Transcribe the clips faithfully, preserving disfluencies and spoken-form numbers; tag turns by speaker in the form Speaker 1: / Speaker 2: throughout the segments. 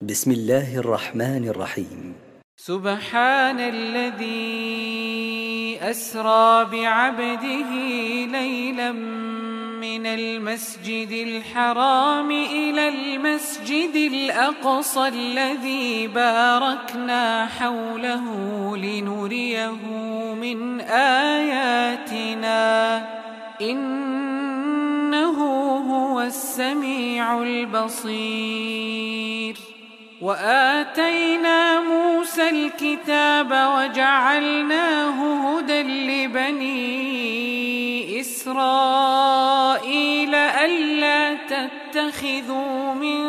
Speaker 1: بسم الله الرحمن الرحيم.
Speaker 2: سبحان الذي أسرى بعبده ليلا من المسجد الحرام إلى المسجد الأقصى الذي باركنا حوله لنريه من آياتنا إنه هو السميع البصير. وآتينا موسى الكتاب وجعلناه هدى لبني إسرائيل ألا تتخذوا من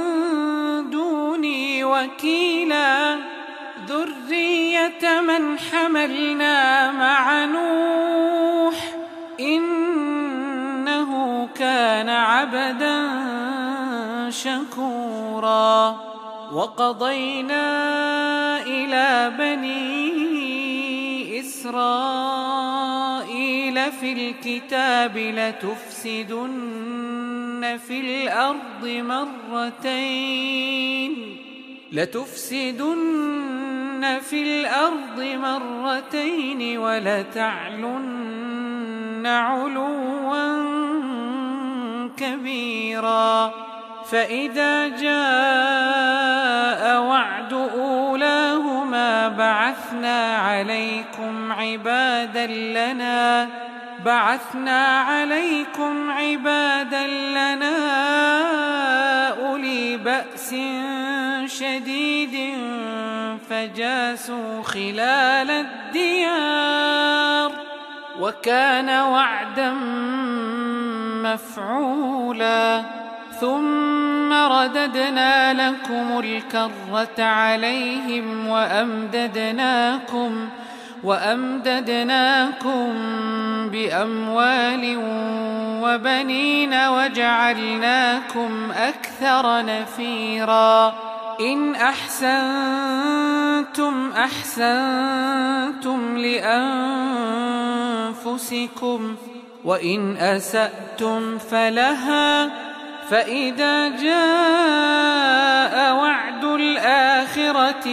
Speaker 2: دوني وكيلا ذرية من حملنا مع نوح إنه كان عبدا شكورا. وقضينا إلى بني إسرائيل في الكتاب لتفسدن في الأرض مرتين لتفسدن في الأرض مرتين ولتعلن علوا كبيرا. فإذا جاء وعد أولاهما بعثنا عليكم عبادا لنا بعثنا عليكم عبادا لنا أولي بأس شديد فجاسوا خلال الديار وكان وعدا مفعولا. ثم رددنا لكم الكرة عليهم وأمددناكم وأمددناكم بأموال وبنين وجعلناكم أكثر نفيرا. إن أحسنتم أحسنتم لأنفسكم وإن أسأتم فلها. فإذا جاء وعد الآخرة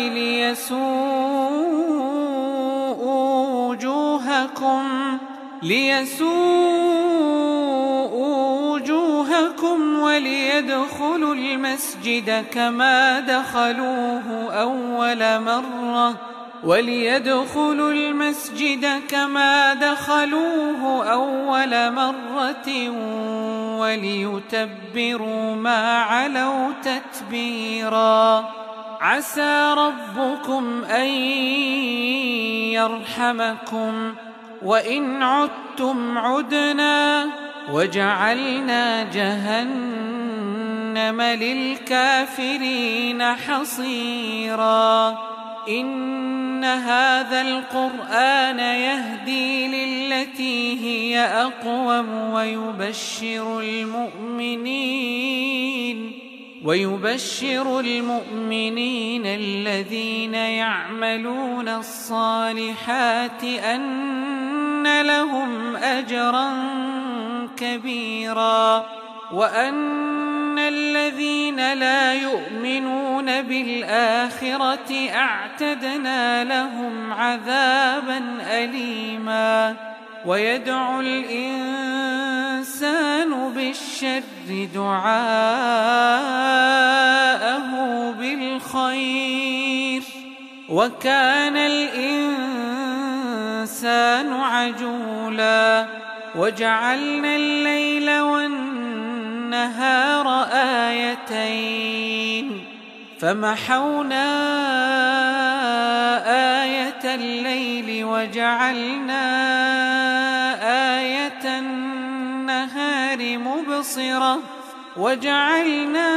Speaker 2: ليسوءوا وجوهكم ليسوءوا وجوهكم وليدخلوا المسجد كما دخلوه أول مرة وليدخلوا المسجد كما دخلوه أول مرة وليتبروا ما علوا تتبيرا. عسى ربكم أن يرحمكم وإن عدتم عدنا وجعلنا جهنم للكافرين حصيرا. إن هذا القرآن يهدي للتي هي أقوم ويبشر المؤمنين ويبشر المؤمنين الذين يعملون الصالحات أن لهم أجرا كبيرا وأن الذين لا يؤمنون بالآخرة أعتدنا لهم عذابا أليما. ويدعو الإنسان بالشر دعاءه بالخير وكان الإنسان عجولا. وجعلنا الليل والنهار آيتين فمحونا آية الليل وجعلنا آية النهار مبصرة وجعلنا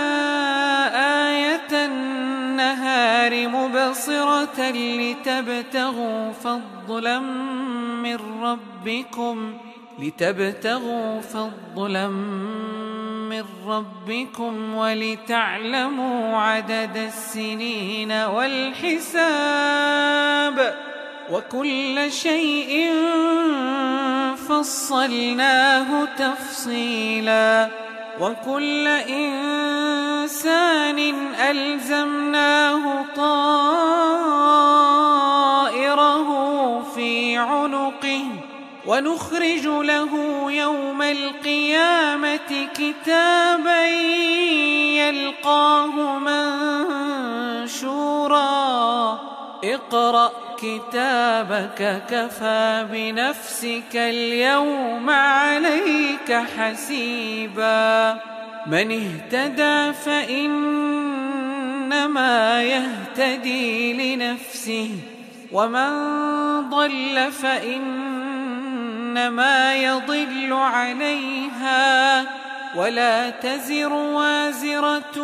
Speaker 2: آية النهار مبصرة لتبتغوا فضلا من ربكم لتبتغوا فضلا من ربكم ولتعلموا عدد السنين والحساب وكل شيء فصلناه تفصيلا وكل إنسان إنسان ألزمناه طائره في عنقه ونخرج له يوم القيامة كتابا يلقاه منشورا اقرأ كتابك كفى بنفسك اليوم عليك حسيبا من اهتدى فإنما يهتدي لنفسه ومن ضل فإنما يضل عليها ولا تزر وازرة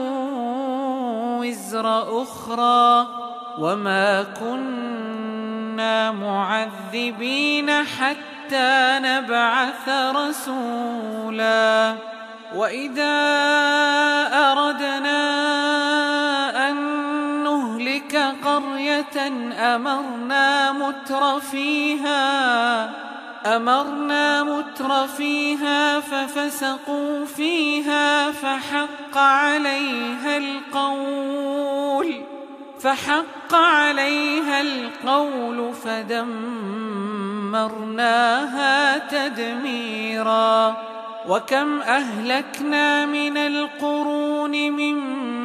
Speaker 2: وزر أخرى وما كنا معذبين حتى نبعث رسولا وإذا أردنا أن نهلك قرية أمرنا متر فيها أمرنا متر فيها ففسقوا فيها فحق عليها القول فحق عليها القول فدمرناها تدميرا وكم أهلكنا من القرون من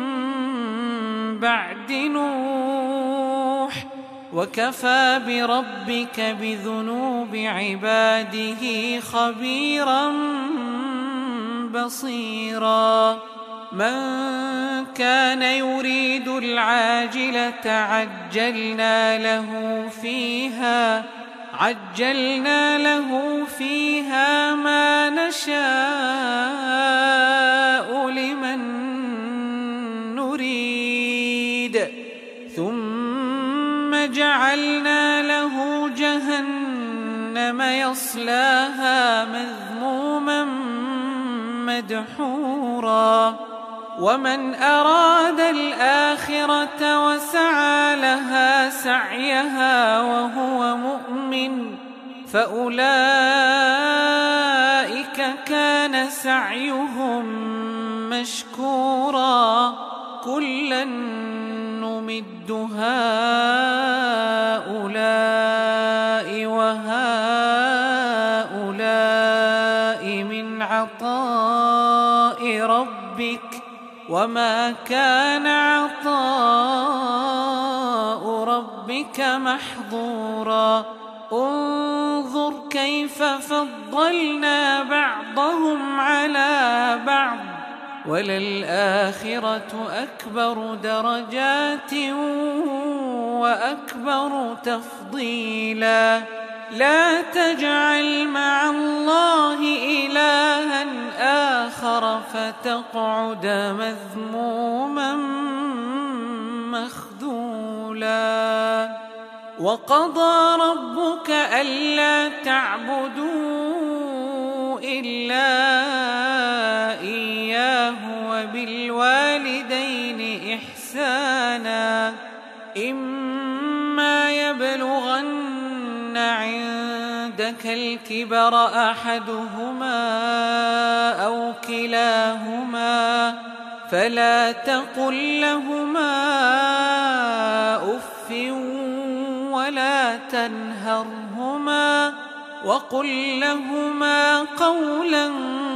Speaker 2: بعد نوح وكفى بربك بذنوب عباده خبيرا بصيرا من كان يريد العاجلة عجلنا له فيها عجلنا له فيها ما نشاء لمن نريد ثم جعلنا له جهنم يصلاها مذموما مدحورا ومن أراد الآخرة وسعى لها سعيها وهو مؤمن فأولئك كان سعيهم مشكورا كلا نمد هؤلاء وهؤلاء من عطاء ربك وما كان عطاء ربك محظورا انظر كيف فضلنا بعضهم على بعض وللآخرة أكبر درجات وأكبر تفضيلا لا تجعل مع الله إلها آخر فتقعد مذموما مخذولا وقضى ربك ألا تعبدوا إلا إياه وبالوالدين إحسانا إما يبلغن عندك الكبر أحدهما أو كلاهما فلا تقل لهما أف ولا تنهرهما وقل لهما قولا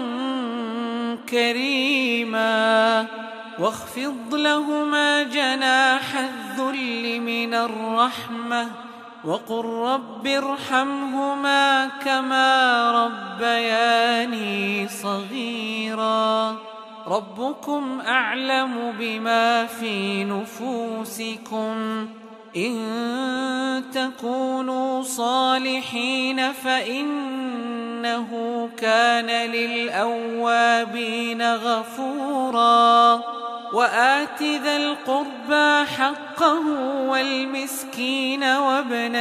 Speaker 2: كريما واخفض لهما جناح الذل من الرحمة وقل رب ارحمهما كما ربياني صغيرا ربكم أعلم بما في نفوسكم إن تكونوا صالحين فإنه كان للأوابين غفورا وآت ذا القربى حقه والمسكين وابن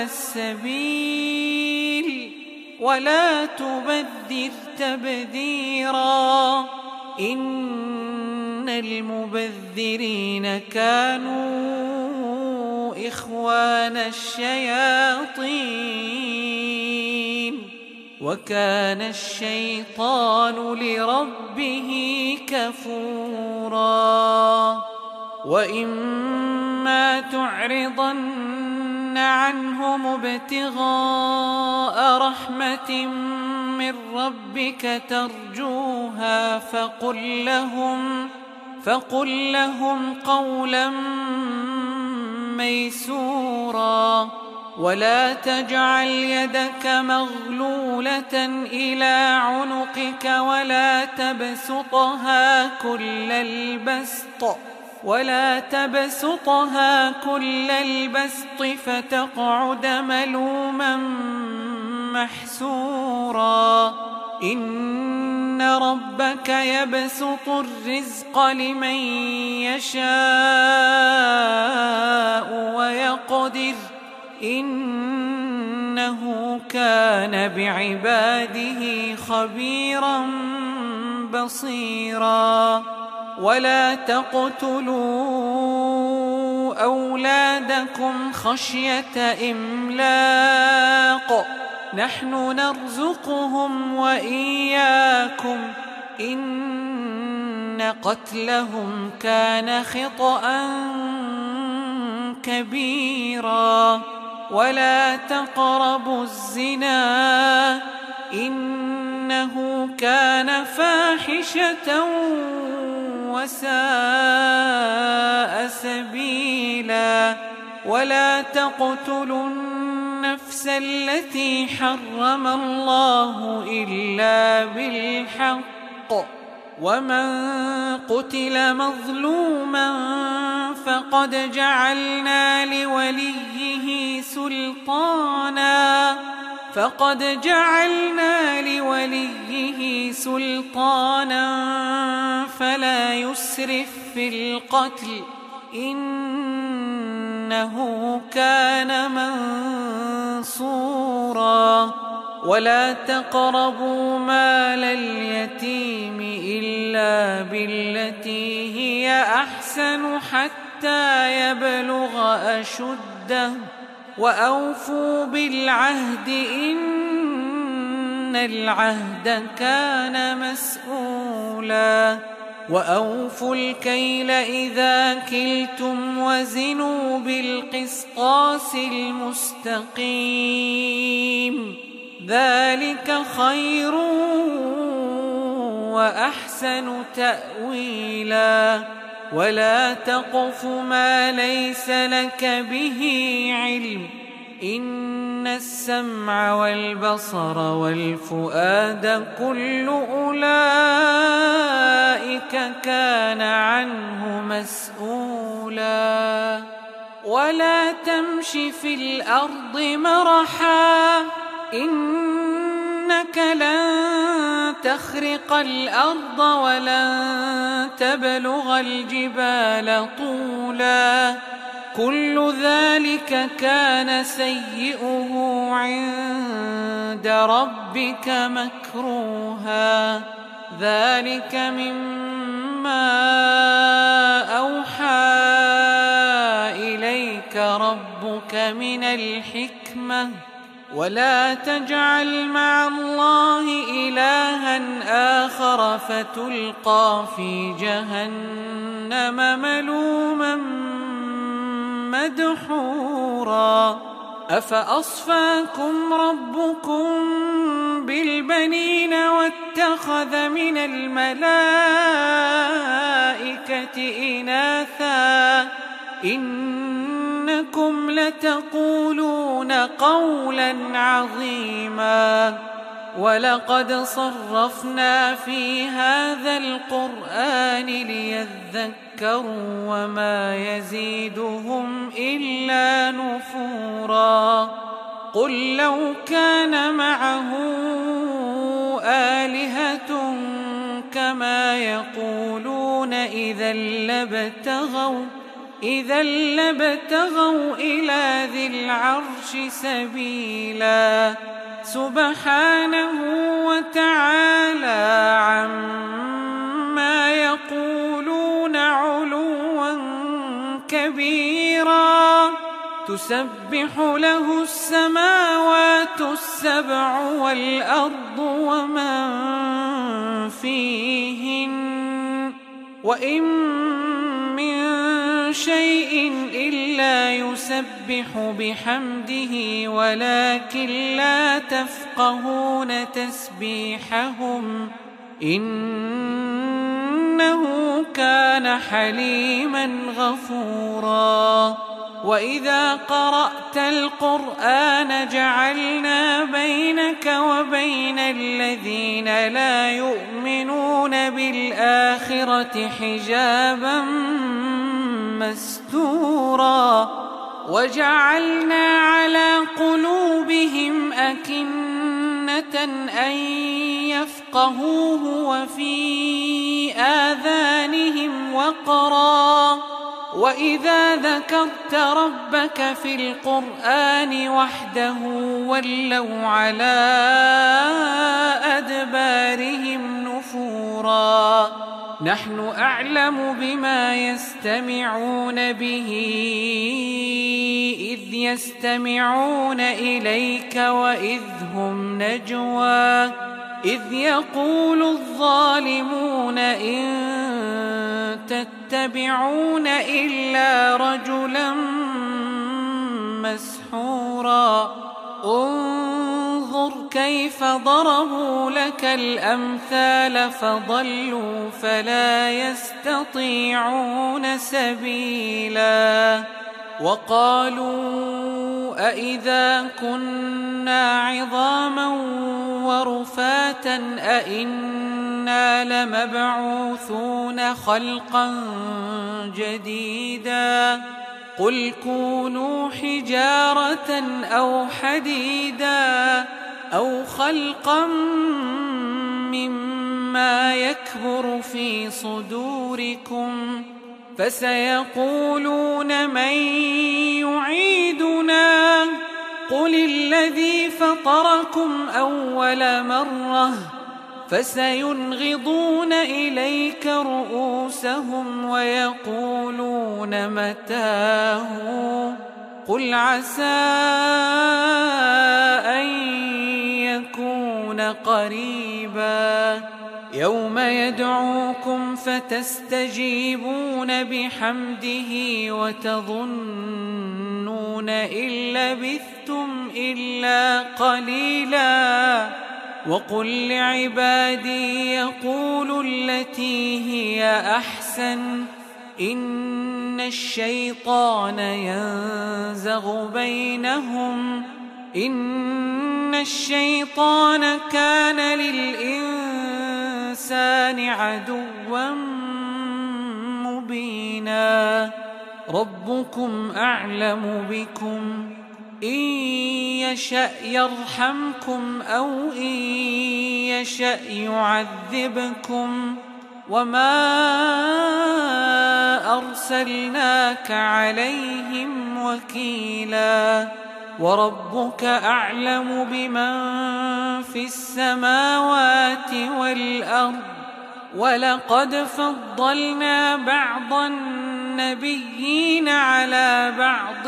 Speaker 2: السبيل ولا تبذر تبذيرا إن المبذرين كانوا إخوان الشياطين وكان الشيطان لربه كفورا وإما تعرضن عنهم ابتغاء رحمة من ربك ترجوها فقل لهم فقل لهم قولا ميسورا ولا تجعل يدك مغلولة إلى عنقك ولا تبسطها كل البسط ولا تبسطها كل البسط فتقعد ملوما محسورا إن ربك يبسط الرزق لمن يشاء ويقدر إنه كان بعباده خبيرا بصيرا ولا تقتلوا أولادكم خشية إملاق نحن نرزقهم وإياكم إن قتلهم كان خطأ كبيرا ولا تقربوا الزنا إنه كان فاحشة وساء سبيلا ولا تقتلوا النفس التي حرم الله إلا بالحق ومن قتل مظلوما فقد جعلنا لوليه سلطانا فقد جعلنا لوليه سلطانا فلا يسرف في القتل إنه كان منصورا ولا تقربوا مال اليتيم إلا بالتي هي أحسن حتى يبلغ أشده وأوفوا بالعهد إن العهد كان مسؤولا وأوفوا الكيل إذا كلتم وزنوا بالقسطاس المستقيم ذلك خير وأحسن تأويلا ولا تقف ما ليس لك به علم إن السمع والبصر والفؤاد كل أولئك كان عنه مسؤولا ولا تمش في الأرض مرحا إنك لن تخرق الأرض ولن تبلغ الجبال طولا كل ذلك كان سيئه عند ربك مكروها ذلك مما أوحى إليك ربك من الحكمة ولا تجعل مع الله إلها آخر فتلقى في جهنم ملوما مدحورا أفأصفاكم ربكم بالبنين واتخذ من الملائكة إناثا إنكم لتقولون قولا عظيما ولقد صرفنا في هذا القرآن ليذكروا وما يزيدهم إلا نفورا قل لو كان معه آلهة كما يقولون إذا لابتغوا إذا لابتغوا إلى ذي العرش سبيلا سبحانه وتعالى عما يقولون علوا كبيرا تسبح له السماوات السبع والأرض ومن فيهن وإن من شيء إلا يسبح بحمده ولكن لا تفقهون تسبيحهم إنه كان حليما غفورا. وإذا قرأت القرآن جعلنا بينك وبين الذين لا يؤمنون بالآخرة حجابا مستورا وجعلنا على قلوبهم أكنة أن يفقهوه وفي آذانهم وقرا وإذا ذكرت ربك في القرآن وحده ولوا على أدبارهم نفورا. نحن أعلم بما يستمعون به إذ يستمعون إليك وإذ هم نجوى إذ يقول الظالمون إن تتبعون إلا رجلا مسحورا. انظر كيف ضربوا لك الأمثال فضلوا فلا يستطيعون سبيلا. وقالوا أإذا كنا عظاما ورفاتا أإنا لمبعوثون خلقا جديدا قل كونوا حجارة أو حديدا أو خلقا مما يكبر في صدوركم فسيقولون من يعيدنا قل الذي فطركم أول مرة فسينغضون إليك رؤوسهم ويقولون متاه قل عسى أن يكون قريبا. يوم يدعوكم فتستجيبون بحمده وتظنون إن لبثتم إلا قليلا. وقل لعبادي يقولوا التي هي أحسن إن الشيطان ينزغ بينهم إن الشيطان كان للإنسان عدوا مبينا. ربكم أعلم بكم إن يشأ يرحمكم أو إن يشأ يعذبكم وما أرسلناك عليهم وكيلا. وربك أعلم بمن في السماوات والأرض ولقد فضلنا بعض النبيين على بعض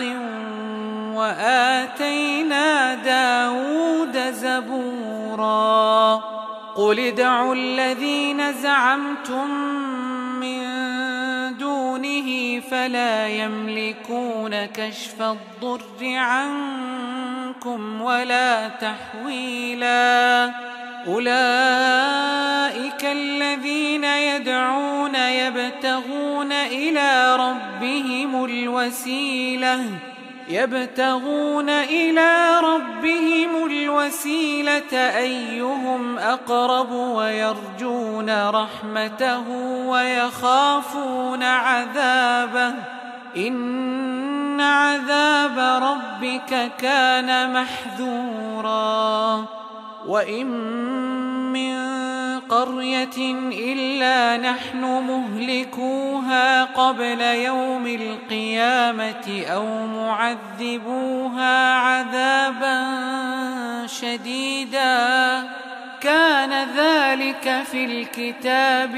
Speaker 2: وآتينا داود زبورا. قل ادعوا الذين زعمتم من دونه فلا يملكون كشف الضر عنكم ولا تحويلا. أولئك الذين يدعون يبتغون إلى ربهم الوسيلة يبتغون إلى ربهم الوسيلة أيهم أقرب ويرجون رحمته ويخافون عذابه إن عذاب ربك كان محذورا. وإن من قرية إلا نحن مهلكوها قبل يوم القيامة أو معذبوها عذابا شديدا كان ذلك في الكتاب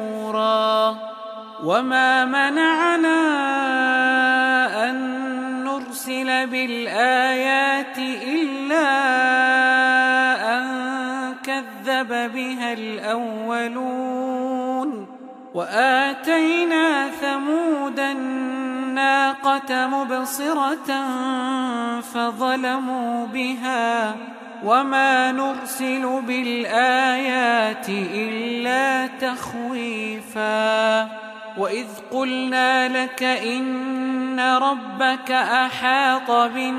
Speaker 2: مسطورا. وما منعنا أن بالآيات إلا أن كذب بها الأولون وآتينا ثمود الناقة مبصرة فظلموا بها وما نرسل بالآيات إلا تخويفا وإذ قلنا لك إن ربك أحاط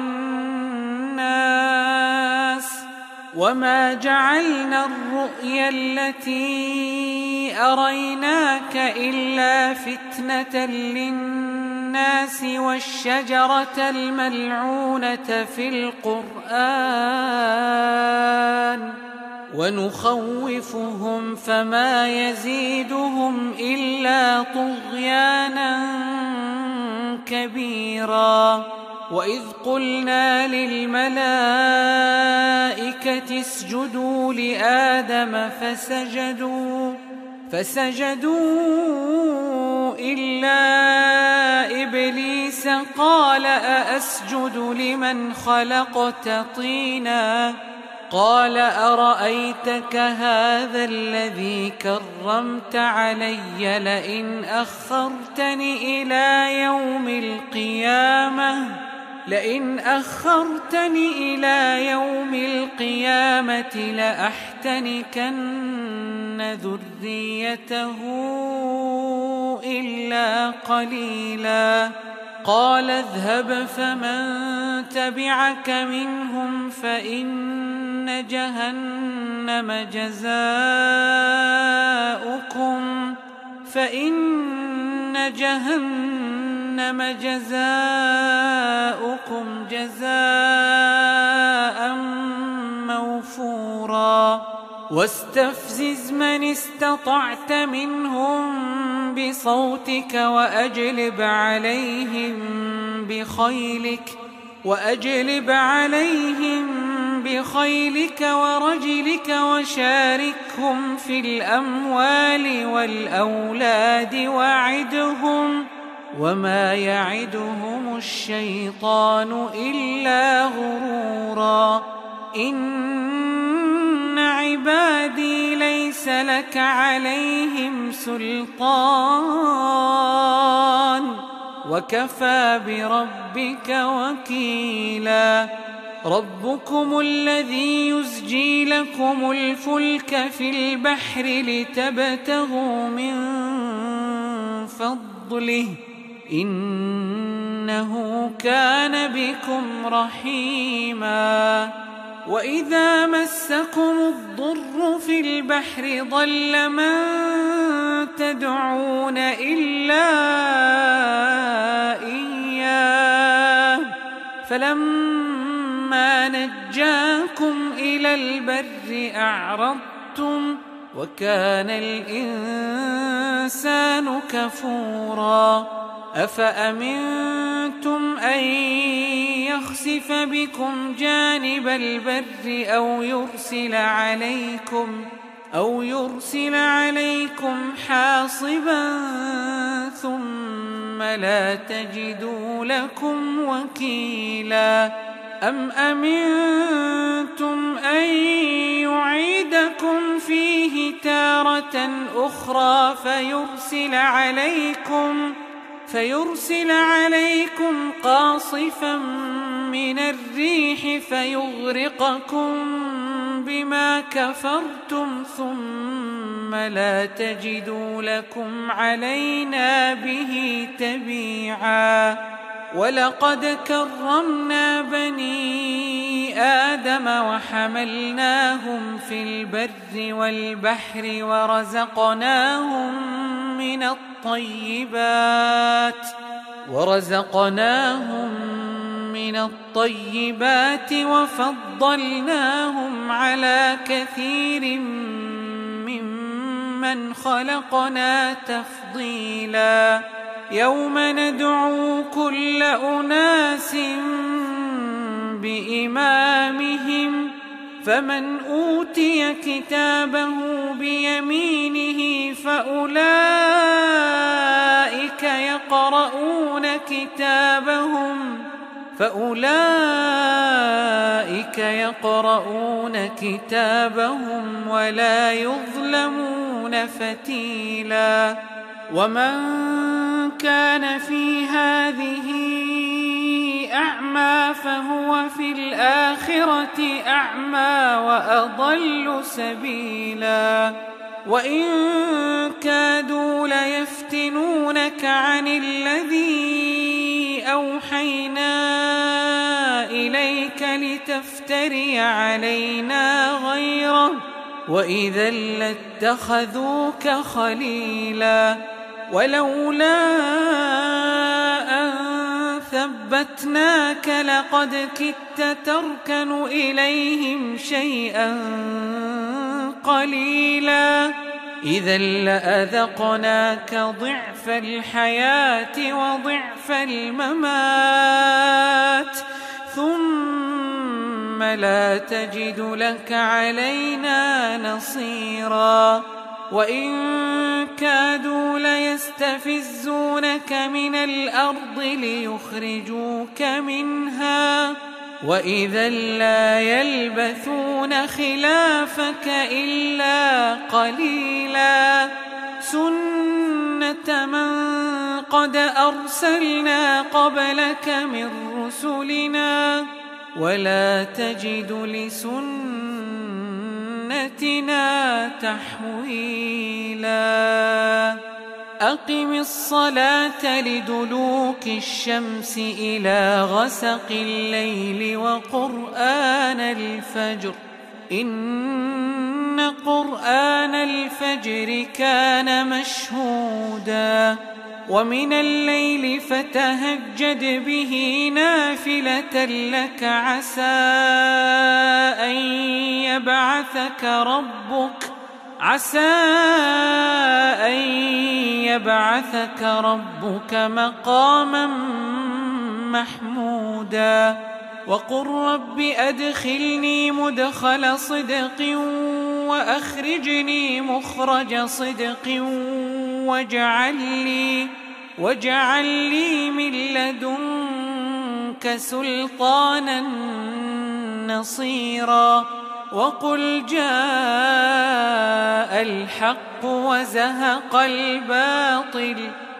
Speaker 2: بالناس وما جعلنا الرؤيا التي أريناك إلا فتنة للناس والشجرة الملعونة في القرآن ونخوفهم فما يزيدهم إلا طغيانا كبيرا وإذ قلنا للملائكة اسجدوا لآدم فسجدوا فسجدوا إلا إبليس قال أأسجد لمن خلقت طينا قال أرأيتك هذا الذي كرمت علي لئن أخرتني إلى يوم القيامة لئن أخرتني إلى يوم القيامة لأحتنكن ذريته إلا قليلا قال اذهب فمن تبعك منهم فإن جهنم جزاؤكم فإن جهنم جزاؤكم جزاء موفورا واستفزز من استطعت منهم بصوتك وأجلب عليهم بخيلك وأجلب عليهم بخيلك ورجلك وشاركهم في الأموال والأولاد وعدهم وما يعدهم الشيطان إلا غرورا إن عبادي ليس لك عليهم سلطان وكفى بربك وكيلا ربكم الذي يزجي لكم الفلك في البحر لتبتغوا من فضله إنه كان بكم رحيما وإذا مسكم الضر في البحر ضل من تدعون إلا إياه فلما نجاكم إلى البر أعرضتم وكان الإنسان كفورا أفأمنتم أن يخسف بكم جانب البر أو يرسل عليكم أو يرسل عليكم حاصبا ثم لا تجدوا لكم وكيلا أم أمنتم أن يعيدكم فيه تارة أخرى فيرسل عليكم فيرسل عليكم قاصفا من الريح فيغرقكم بما كفرتم ثم لا تجدوا لكم علينا به تبيعا ولقد كرمنا بني آدم وحملناهم في البر والبحر ورزقناهم من الطيبات ورزقناهم من الطيبات وفضلناهم على كثير ممن خلقنا تفضيلا يوم ندعو كل أناس بإمامهم فمن أوتي كتابه بيمينه فأولئك يقرؤون كتابهم فأولئك يقرؤون كتابهم ولا يظلمون فتيلا. ومن كان في هذه أعمى فهو في الآخرة أعمى وأضل سبيلا. وإن كادوا ليفتنونك عن الذي أوحينا إليك لتفتري علينا غيره وإذا لاتخذوك خليلا. ولولا أن ثبتناك لقد كدت تركن إليهم شيئا قليلا. إذا لأذقناك ضعف الحياة وضعف الممات ثم لا تجد لك علينا نصيرا. وإن كادوا ليستفزونك من الأرض ليخرجوك منها وإذا لا يلبثون خلافك إلا قليلا. سنة من قد أرسلنا قبلك من رسلنا ولا تجد لسنتنا تحويلا. أقم الصلاة لدلوك الشمس إلى غسق الليل وقرآن الفجر إن قرآن الفجر كان مشهودا. ومن الليل فتهجد به نافلة لك عسى أن يبعثك ربك عسى أن يبعثك ربك مقاما محمودا. وقل رب أدخلني مدخل صدق وأخرجني مخرج صدق واجعل لي, واجعل لي من لدنك سلطانا نصيرا. وقل جاء الحق وزهق الباطل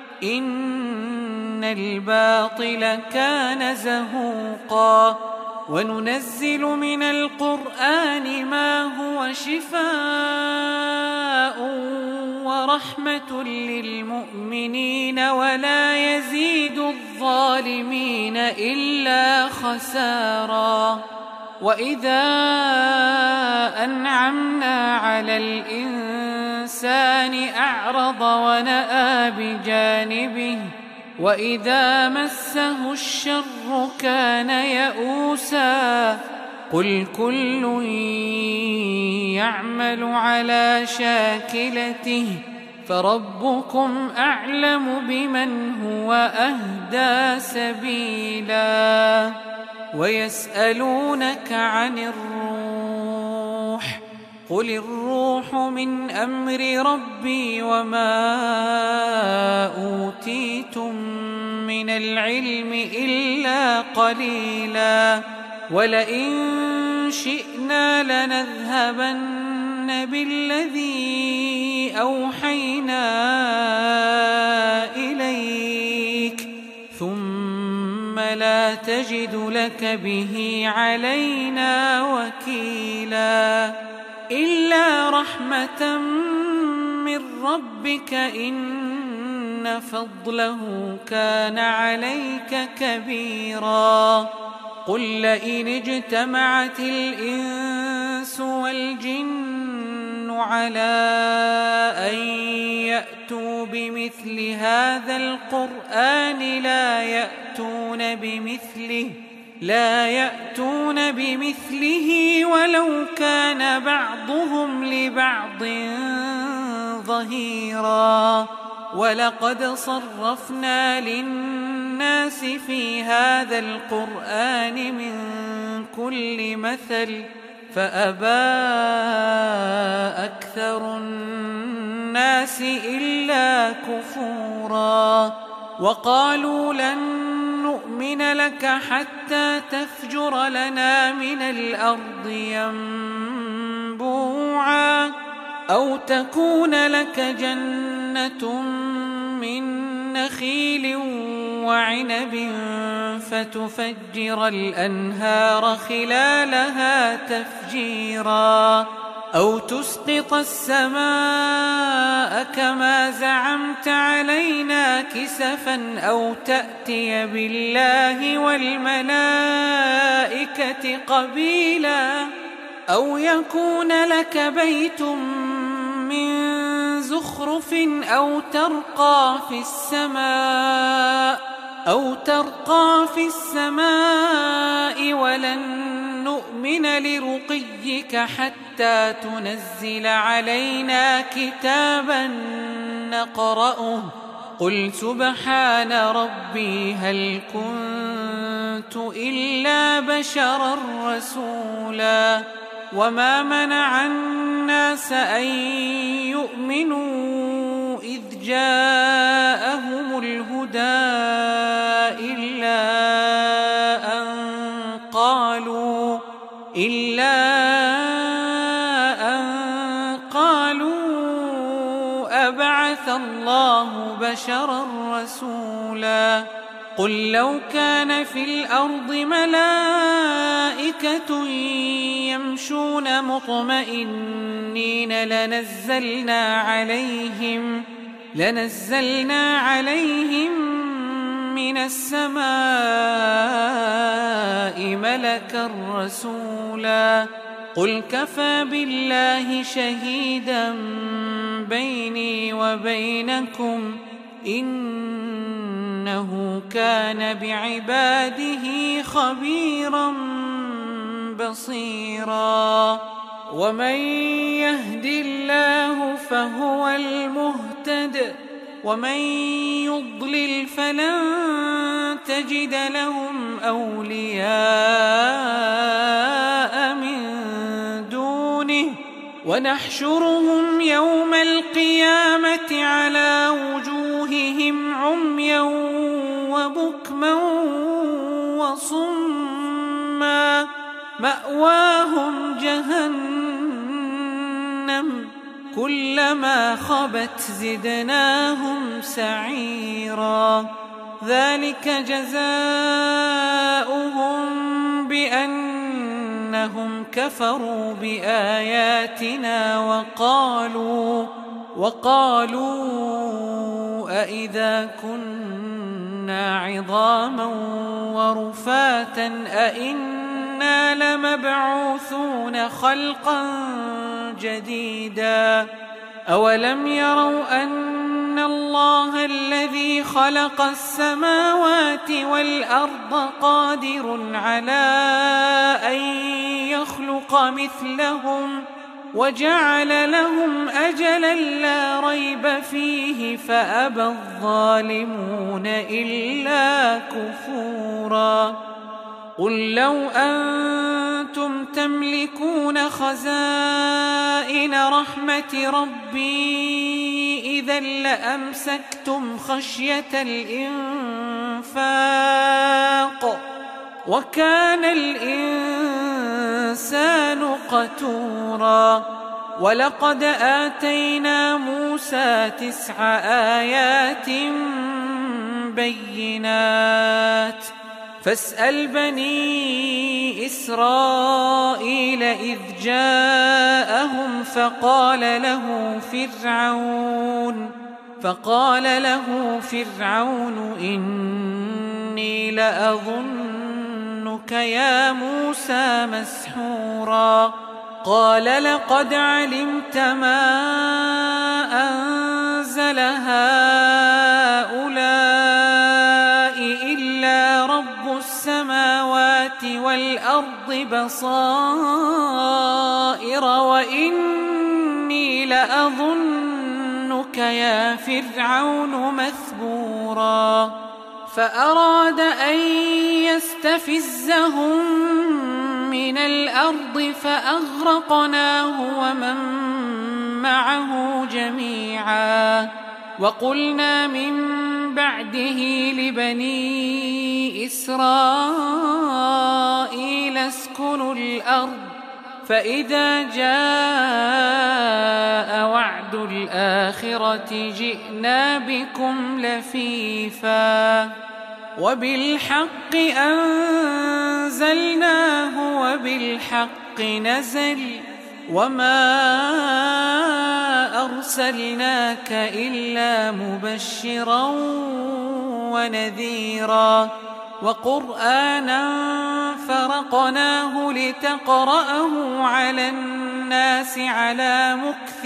Speaker 2: إن الباطل كان زهوقا. وننزل من القرآن ما هو شفاء ورحمة للمؤمنين ولا يزيد الظالمين إلا خسارا. وإذا أنعمنا على الإنسان أعرض ونأى بجانبه وإذا مسه الشر كان يئوسا. قل كل يعمل على شاكلته فربكم أعلم بمن هو أهدى سبيلا. ويسألونك عن الروح قل الروح من أمر ربي وما أوتيتم من العلم إلا قليلا. ولئن شئنا لنذهبن بالذي أوحينا إليك ثم لا تجد لك به علينا وكيلا. إلا رحمة من ربك إن فضله كان عليك كبيرا. قل لئن اجتمعت الإنس والجن على أن يأتوا بمثل هذا القرآن لا يأتون بمثله لا يأتون بمثله ولو كان بعضهم لبعض ظهيرا. ولقد صرفنا للناس في هذا القرآن من كل مثل فأبى أكثر الناس إلا كفورا. وقالوا لن نؤمن نؤمن لك حتى تفجر لنا من الأرض ينبوعا أو تكون لك جنة من نخيل وعنب فتفجر الأنهار خلالها تفجيرا أو تسقط السماء كما زعمت علينا كسفا أو تأتي بالله والملائكة قبيلا أو يكون لك بيت من زخرف أو ترقى في السماء أو ترقى في السماء ولن نؤمن لرقيك حتى تنزل علينا كتابا نقرأه قل سبحان ربي هل كنت إلا بشرا رسولا وما منع الناس أن يؤمنوا إذ جاءهم الهدى إلا أن قالوا إلا أن قالوا أبعث الله بشرا رسولا قل لو كان في الأرض ملائكة يمشون مطمئنين لنزلنا عليهم لنزلنا عليهم من السماء ملكا رسولا قل كفى بالله شهيدا بيني وبينكم إنه كان بعباده خبيرا بصيرا ومن يهد الله فهو المهتد ومن يضلل فلن تجد لهم أولياء من دونه ونحشرهم يوم القيامة على وجوههم عميا وبكما وصما مأواهم جهنم كلما خبت زدناهم سعيرا ذلك جزاؤهم بأنهم كفروا بآياتنا وقالوا وقالوا أإذا كنا عظاما ورفاتا أإنا لمبعوثون خلقا جديدا أولم يروا أن الله الذي خلق السماوات والأرض قادر على أن يخلق مثلهم وجعل لهم أجلا لا ريب فيه فأبى الظالمون إلا كفورا قل لو أنتم تملكون خزائن رحمة ربي إذا لأمسكتم خشية الإنفاق وكان الإنسان قتورا ولقد آتينا موسى تسع آيات بينات فاسأل بني إسرائيل إذ جاءهم فقال له فرعون فقال له فرعون إني لأظنك يا موسى مسحورا قال لقد علمت ما أنزل هؤلاء إلا رب السماوات والأرض بصائر وإني لأظنك يا فرعون مثبورا فأراد أن يستفزهم من الأرض فأغرقناه ومن معه جميعا وقلنا من بعده لبني إسرائيل اسكنوا الأرض فإذا جاء وعد الآخرة جئنا بكم لفيفا وبالحق أنزلناه وبالحق نزل وما أرسلناك إلا مبشرا ونذيرا وقرآنا فرقناه لتقرأه على الناس على مكث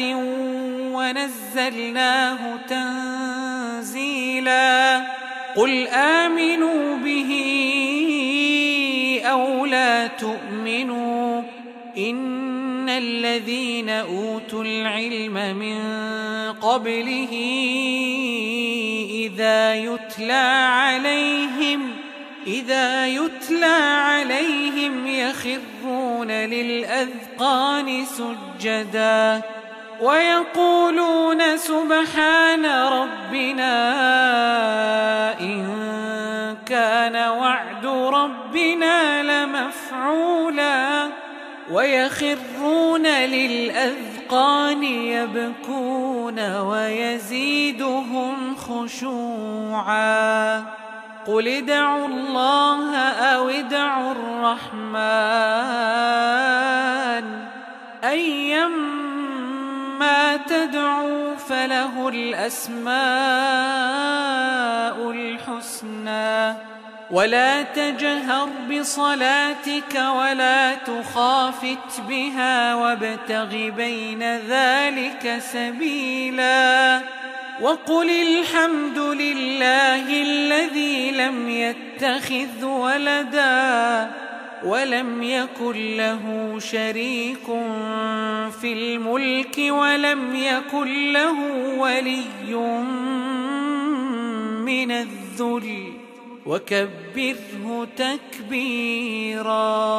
Speaker 2: ونزلناه تنزيلا قل آمنوا به أو لا تؤمنوا إن الذين أوتوا العلم من قبله إذا يتلى عليهم إذا يتلى عليهم يخرون للأذقان سجدا ويقولون سبحان ربنا إن كان وعد ربنا لمفعولا ويخرون للأذقان يبكون ويزيدهم خشوعا قل ادعوا الله أو ادعوا الرحمن أيما تدعوا فله الأسماء الحسنى ولا تجهر بصلاتك ولا تخافت بها وابتغ بين ذلك سبيلا وقل الحمد لله الذي لم يتخذ ولدا ولم يكن له شريك في الملك ولم يكن له ولي من الذل وكبره تكبيرا.